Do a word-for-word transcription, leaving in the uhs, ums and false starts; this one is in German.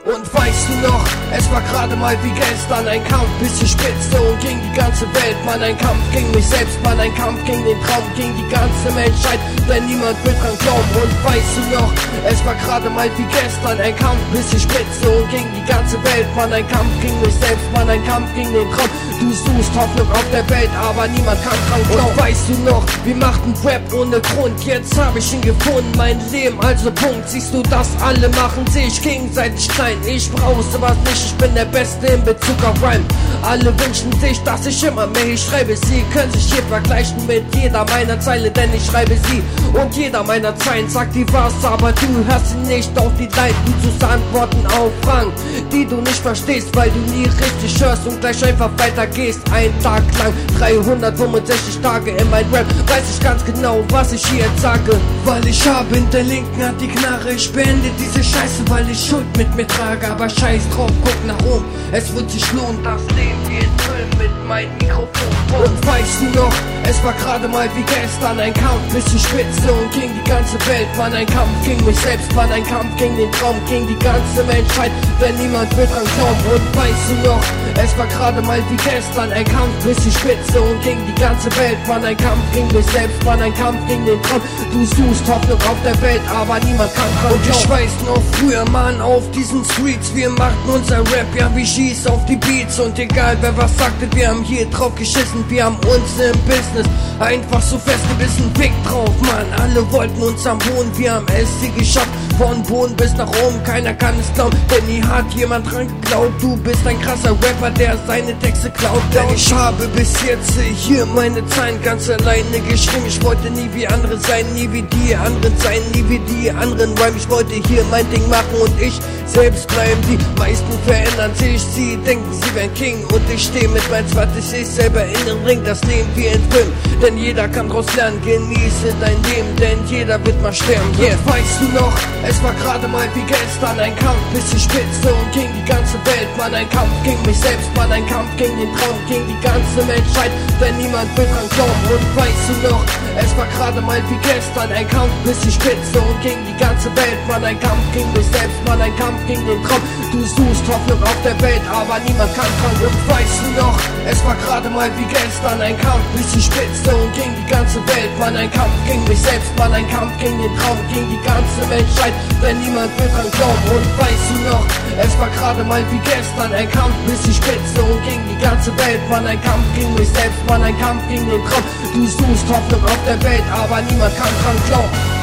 Und weißt du noch, es war gerade mal wie gestern ein Kampf bis zur Spitze und gegen die ganze Welt, Mann, ein Kampf gegen mich selbst, Mann, ein Kampf gegen den Traum, gegen die ganze Menschheit, denn niemand will dran glauben. Und weißt du noch, es war gerade mal wie gestern ein Kampf bis zur Spitze und gegen die ganze Welt, Mann, ein Kampf gegen mich selbst, Mann, ein Kampf gegen den Traum. Du suchst Hoffnung auf der Welt, aber niemand kann dran glauben. Und weißt du noch, wir machten Rap ohne Grund, jetzt hab ich ihn gefunden, mein Leben, also Punkt. Siehst du, das alle machen sich gegenseitig klein, ich brauche sowas nicht, ich bin der Beste in Bezug auf Rhyme. Alle wünschen sich, dass ich immer mehr hier schreibe, sie können sich hier vergleichen mit jeder meiner Zeile, denn ich schreibe sie und jeder meiner Zeilen sagt die was, aber du hörst sie nicht auf die Leid, du suchst Antworten auf Fragen, die du nicht verstehst, weil du nie richtig hörst und gleich einfach weitergehst. Ein Tag lang, dreihundertfünfundsechzig Tage in mein Rap, weiß ich ganz genau, was ich hier jetzt sage, weil ich habe in der linken Hand die Knarre, ich beende diese Scheiße, weil ich Schuld mit mir trage, aber scheiß drauf, guck nach oben, es wird sich lohnen, das Leben wird füllen mit meinem Mikrofon. Und weißt du noch, es war gerade mal wie gestern ein Kampf bis zur Spitze und gegen die ganze Welt, Mann, ein Kampf gegen mich selbst, Mann, ein Kampf gegen den Traum, gegen die ganze Menschheit, denn niemand will dran glauben. Und weißt du noch, es war gerade mal wie gestern ein Kampf bis zur Spitze und gegen die ganze Welt, Mann, ein Kampf gegen mich selbst, Mann, ein Kampf gegen den Traum. Du suchst Hoffnung auf der Welt, aber niemand kann dran glauben. Und ich weiß noch früher, Mann, auf diesen Streets, wir machten unser Rap, ja, wir schießen auf die Beats und egal wer was sagte, wir haben hier drauf geschissen, wir haben uns im Business einfach so festgebissen, Pick drauf, Mann, alle wollten uns am Boden, wir haben es sie geschafft, von Boden bis nach oben, keiner kann es glauben, denn hier hat jemand dran geglaubt, du bist ein krasser Rapper, der seine Texte klaut, denn ich habe bis jetzt hier meine Zeilen ganz alleine geschrieben, ich wollte nie wie andere sein, nie wie die anderen sein, nie wie die anderen Rhyme, ich wollte hier mein Ding machen und ich selbst bleiben, die meisten verändern sich, sie denken, sie wären King und ich stehe mit meinem zwanzig ich selber in den Ring, das Leben wie ein Film, denn jeder kann draus lernen, genieße dein Leben, denn jeder wird mal sterben, yeah. Und weißt du noch, es war gerade mal wie gestern ein Kampf bis zur Spitze und gegen die ganze Welt, Mann, ein Kampf gegen mich selbst, Mann, ein Kampf gegen den Traum, gegen die ganze Menschheit, denn niemand will dran glauben. Und weißt du noch, es war gerade mal wie gestern ein Kampf bis zur Spitze und gegen die ganze Welt, Mann, ein Kampf gegen mich selbst, Mann, ein Kampf gegen den Traum. Du suchst Hoffnung auf der Welt, aber niemand kann dran. Und weißt du noch, es war gerade mal wie gestern ein Kampf bis zur Spitze und gegen die ganze Welt, Mann, ein Kampf gegen mich selbst, Mann, ein Kampf gegen den Traum, gegen die ganze Menschheit, denn niemand will dran glauben. Und weißt du noch, es war gerade mal wie gestern ein Kampf bis zur Spitze und gegen die ganze Welt, Mann, ein Kampf gegen mich selbst, Mann, ein Kampf gegen den Traum. Du suchst Hoffnung auf der Welt, aber niemand kann dran glauben.